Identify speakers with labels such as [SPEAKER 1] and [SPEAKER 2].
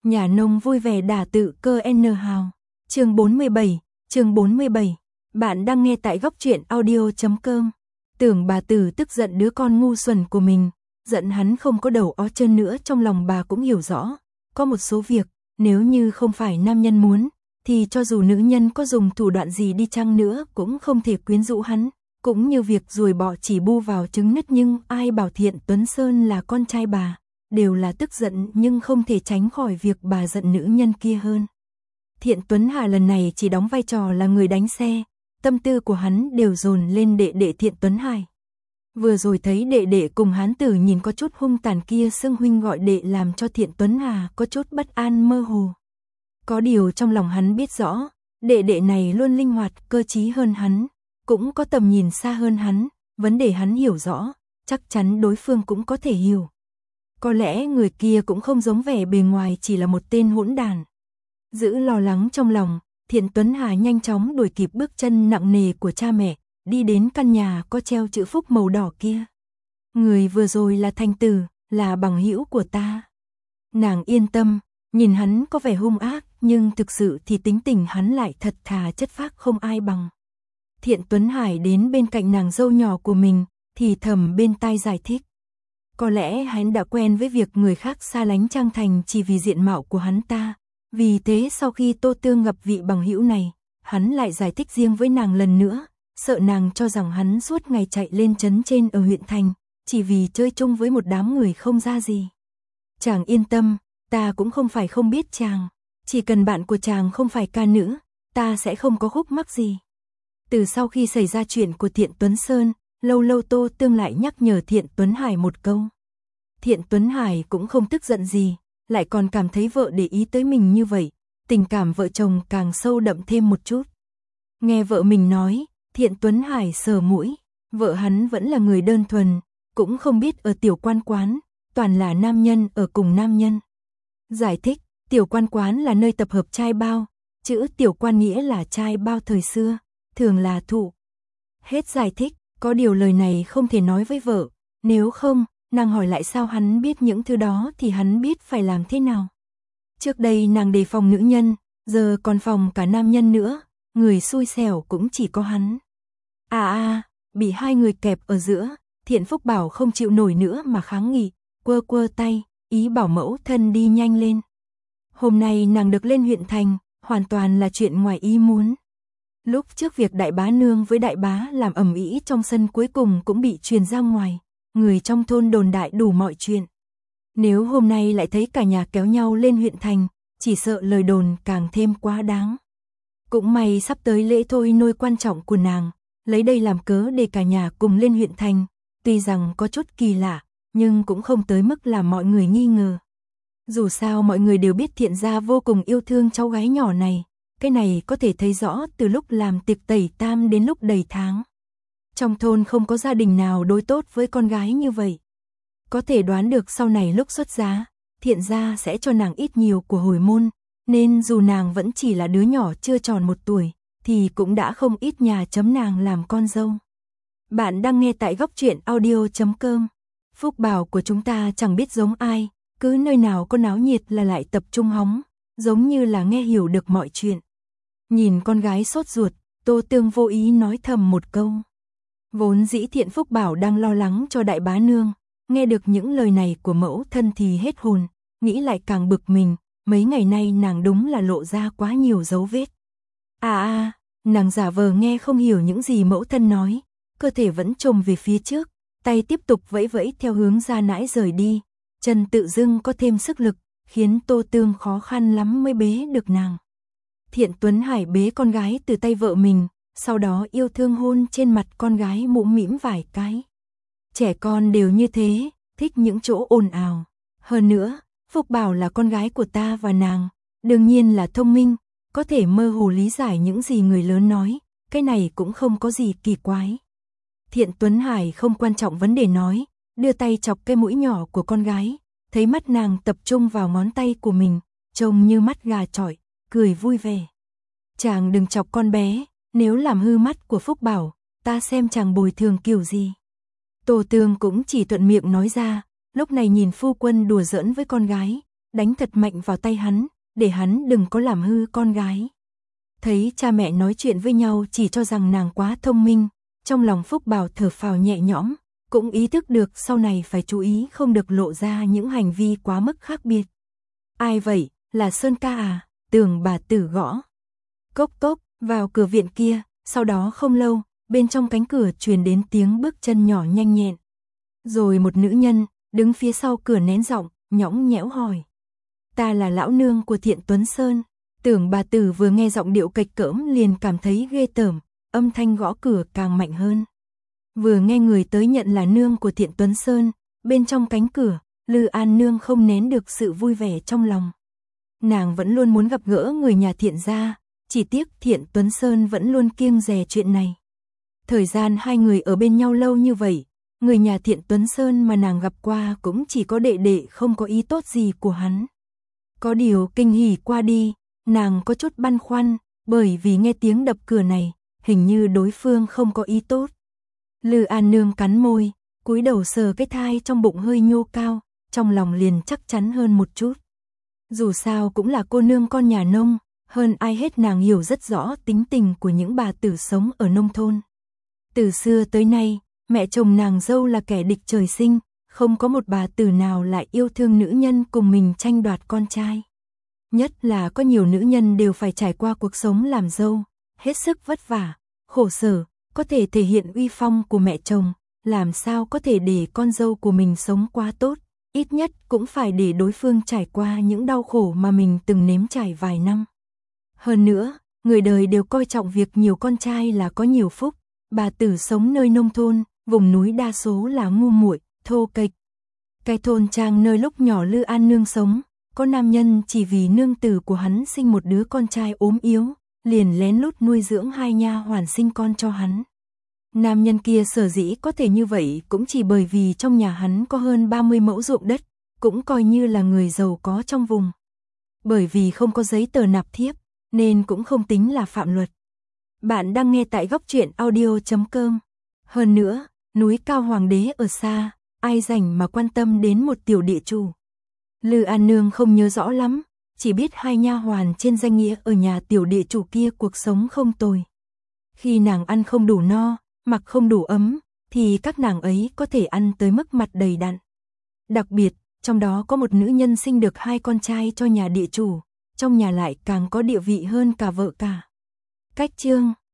[SPEAKER 1] Nhà nông vui vẻ đả tự cơ N hào. Chương 47. Bạn đang nghe tại góc truyện audio.com. Tưởng bà Tử tức giận đứa con ngu xuẩn của mình, giận hắn không có đầu ó chân nữa. Trong lòng bà cũng hiểu rõ, có một số việc, nếu như không phải nam nhân muốn, thì cho dù nữ nhân có dùng thủ đoạn gì đi chăng nữa cũng không thể quyến rũ hắn. Cũng như việc ruồi bọ chỉ bu vào trứng nứt, nhưng ai bảo Thiện Tuấn Sơn là con trai bà, đều là tức giận nhưng không thể tránh khỏi việc bà giận nữ nhân kia hơn. Thiện Tuấn Hà lần này chỉ đóng vai trò là người đánh xe, tâm tư của hắn đều dồn lên đệ đệ Thiện Tuấn Hải. Vừa rồi thấy đệ đệ cùng hán tử nhìn có chút hung tàn kia xưng huynh gọi đệ làm cho Thiện Tuấn Hà có chút bất an mơ hồ. Có điều trong lòng hắn biết rõ, đệ đệ này luôn linh hoạt, cơ trí hơn hắn, cũng có tầm nhìn xa hơn hắn, vấn đề hắn hiểu rõ, chắc chắn đối phương cũng có thể hiểu. Có lẽ người kia cũng không giống vẻ bề ngoài chỉ là một tên hỗn đàn. Giữ lo lắng trong lòng, Thiện Tuấn Hà nhanh chóng đuổi kịp bước chân nặng nề của cha mẹ, đi đến căn nhà có treo chữ phúc màu đỏ kia. Người vừa rồi là Thanh Tử, là bằng hữu của ta. Nàng yên tâm, nhìn hắn có vẻ hung ác, nhưng thực sự thì tính tình hắn lại thật thà chất phác không ai bằng. Thiện Tuấn Hải đến bên cạnh nàng dâu nhỏ của mình, thì thầm bên tai giải thích. Có lẽ hắn đã quen với việc người khác xa lánh Trang Thành chỉ vì diện mạo của hắn ta. Vì thế sau khi Tô Tương gặp vị bằng hữu này, hắn lại giải thích riêng với nàng lần nữa, sợ nàng cho rằng hắn suốt ngày chạy lên trấn trên ở huyện thành, chỉ vì chơi chung với một đám người không ra gì. Chàng yên tâm, ta cũng không phải không biết chàng, chỉ cần bạn của chàng không phải ca nữ, ta sẽ không có khúc mắc gì. Từ sau khi xảy ra chuyện của Thiện Tuấn Sơn, lâu lâu Tô Tương lại nhắc nhở Thiện Tuấn Hải một câu. Thiện Tuấn Hải cũng không tức giận gì, lại còn cảm thấy vợ để ý tới mình như vậy, tình cảm vợ chồng càng sâu đậm thêm một chút. Nghe vợ mình nói, Thiện Tuấn Hải sờ mũi, vợ hắn vẫn là người đơn thuần, cũng không biết ở tiểu quan quán, toàn là nam nhân ở cùng nam nhân. Giải thích, tiểu quan quán là nơi tập hợp trai bao, chữ tiểu quan nghĩa là trai bao thời xưa, thường là thụ. Hết giải thích, có điều lời này không thể nói với vợ, nếu không, nàng hỏi lại sao hắn biết những thứ đó thì hắn biết phải làm thế nào. Trước đây nàng đề phòng nữ nhân, giờ còn phòng cả nam nhân nữa, người xui xẻo cũng chỉ có hắn. Bị hai người kẹp ở giữa, Thiện Phúc Bảo không chịu nổi nữa mà kháng nghị, quơ quơ tay, ý bảo mẫu thân đi nhanh lên. Hôm nay nàng được lên huyện thành, hoàn toàn là chuyện ngoài ý muốn. Lúc trước việc đại bá nương với đại bá làm ầm ĩ trong sân cuối cùng cũng bị truyền ra ngoài, người trong thôn đồn đại đủ mọi chuyện. Nếu hôm nay lại thấy cả nhà kéo nhau lên huyện thành, chỉ sợ lời đồn càng thêm quá đáng. Cũng may sắp tới lễ thôi nôi quan trọng của nàng, lấy đây làm cớ để cả nhà cùng lên huyện thành, tuy rằng có chút kỳ lạ, nhưng cũng không tới mức làm mọi người nghi ngờ. Dù sao mọi người đều biết Thiện gia vô cùng yêu thương cháu gái nhỏ này, cái này có thể thấy rõ từ lúc làm tiệc tẩy tam đến lúc đầy tháng. Trong thôn không có gia đình nào đối tốt với con gái như vậy. Có thể đoán được sau này lúc xuất giá, Thiện gia sẽ cho nàng ít nhiều của hồi môn, nên dù nàng vẫn chỉ là đứa nhỏ chưa tròn 1 tuổi, thì cũng đã không ít nhà chấm nàng làm con dâu. Bạn đang nghe tại góc truyện audio.com. Phúc Bảo của chúng ta chẳng biết giống ai, cứ nơi nào có náo nhiệt là lại tập trung hóng, giống như là nghe hiểu được mọi chuyện. Nhìn con gái sốt ruột, Tô Tương vô ý nói thầm một câu. Vốn dĩ Thiện Phúc Bảo đang lo lắng cho đại bá nương, nghe được những lời này của mẫu thân thì hết hồn, nghĩ lại càng bực mình, mấy ngày nay nàng đúng là lộ ra quá nhiều dấu vết. Nàng giả vờ nghe không hiểu những gì mẫu thân nói, cơ thể vẫn chồm về phía trước, tay tiếp tục vẫy vẫy theo hướng ra nãi rời đi, chân tự dưng có thêm sức lực, khiến Tô Tương khó khăn lắm mới bế được nàng. Thiện Tuấn Hải bế con gái từ tay vợ mình, sau đó yêu thương hôn trên mặt con gái mũm mĩm vài cái. Trẻ con đều như thế, thích những chỗ ồn ào. Hơn nữa, Phúc Bảo là con gái của ta và nàng, đương nhiên là thông minh, có thể mơ hồ lý giải những gì người lớn nói, cái này cũng không có gì kỳ quái. Thiện Tuấn Hải không quan trọng vấn đề nói, đưa tay chọc cái mũi nhỏ của con gái, thấy mắt nàng tập trung vào ngón tay của mình, trông như mắt gà chọi, cười vui vẻ. Chàng đừng chọc con bé, nếu làm hư mắt của Phúc Bảo, ta xem chàng bồi thường kiểu gì. Tô Tương cũng chỉ thuận miệng nói ra, lúc này nhìn phu quân đùa giỡn với con gái, đánh thật mạnh vào tay hắn, để hắn đừng có làm hư con gái. Thấy cha mẹ nói chuyện với nhau chỉ cho rằng nàng quá thông minh, trong lòng Phúc Bảo thở phào nhẹ nhõm, cũng ý thức được sau này phải chú ý không được lộ ra những hành vi quá mức khác biệt. Ai vậy, là Sơn ca à? Tưởng bà Tử gõ. Cốc cốc, vào cửa viện kia, sau đó không lâu, bên trong cánh cửa truyền đến tiếng bước chân nhỏ nhanh nhẹn. Rồi một nữ nhân, đứng phía sau cửa nén giọng, nhõng nhẽo hỏi. Ta là lão nương của Thiện Tuấn Sơn. Tưởng bà Tử vừa nghe giọng điệu cạch cỡm liền cảm thấy ghê tởm, âm thanh gõ cửa càng mạnh hơn. Vừa nghe người tới nhận là nương của Thiện Tuấn Sơn, bên trong cánh cửa, Lư An nương không nén được sự vui vẻ trong lòng. Nàng vẫn luôn muốn gặp gỡ người nhà Thiện gia, chỉ tiếc Thiện Tuấn Sơn vẫn luôn kiêng dè chuyện này. Thời gian hai người ở bên nhau lâu như vậy, người nhà Thiện Tuấn Sơn mà nàng gặp qua cũng chỉ có đệ đệ không có ý tốt gì của hắn. Có điều kinh hỉ qua đi, nàng có chút băn khoăn, bởi vì nghe tiếng đập cửa này, hình như đối phương không có ý tốt. Lư An nương cắn môi, cúi đầu sờ cái thai trong bụng hơi nhô cao, trong lòng liền chắc chắn hơn một chút. Dù sao cũng là cô nương con nhà nông, hơn ai hết nàng hiểu rất rõ tính tình của những bà tử sống ở nông thôn. Từ xưa tới nay, mẹ chồng nàng dâu là kẻ địch trời sinh, không có một bà tử nào lại yêu thương nữ nhân cùng mình tranh đoạt con trai. Nhất là có nhiều nữ nhân đều phải trải qua cuộc sống làm dâu, hết sức vất vả, khổ sở, có thể thể hiện uy phong của mẹ chồng, làm sao có thể để con dâu của mình sống quá tốt, ít nhất cũng phải để đối phương trải qua những đau khổ mà mình từng nếm trải vài năm. Hơn nữa, người đời đều coi trọng việc nhiều con trai là có nhiều phúc, bà tử sống nơi nông thôn, vùng núi đa số là ngu muội, thô kệch. Cái thôn trang nơi lúc nhỏ Lư An nương sống, có nam nhân chỉ vì nương tử của hắn sinh một đứa con trai ốm yếu, liền lén lút nuôi dưỡng hai nha hoàn sinh con cho hắn. Nam nhân kia sở dĩ có thể như vậy cũng chỉ bởi vì trong nhà hắn có hơn 30 mẫu ruộng đất, cũng coi như là người giàu có trong vùng. Bởi vì không có giấy tờ nạp thiếp, nên cũng không tính là phạm luật. Bạn đang nghe tại góc truyện audio.com. Hơn nữa, núi cao hoàng đế ở xa, ai rảnh mà quan tâm đến một tiểu địa chủ. Lư An nương không nhớ rõ lắm, chỉ biết hai nha hoàn trên danh nghĩa ở nhà tiểu địa chủ kia cuộc sống không tồi. Khi nàng ăn không đủ no, mặc không đủ ấm, thì các nàng ấy có thể ăn tới mức mặt đầy đặn. Đặc biệt, trong đó có một nữ nhân sinh được hai con trai cho nhà địa chủ, trong nhà lại càng có địa vị hơn cả vợ cả. Cách chương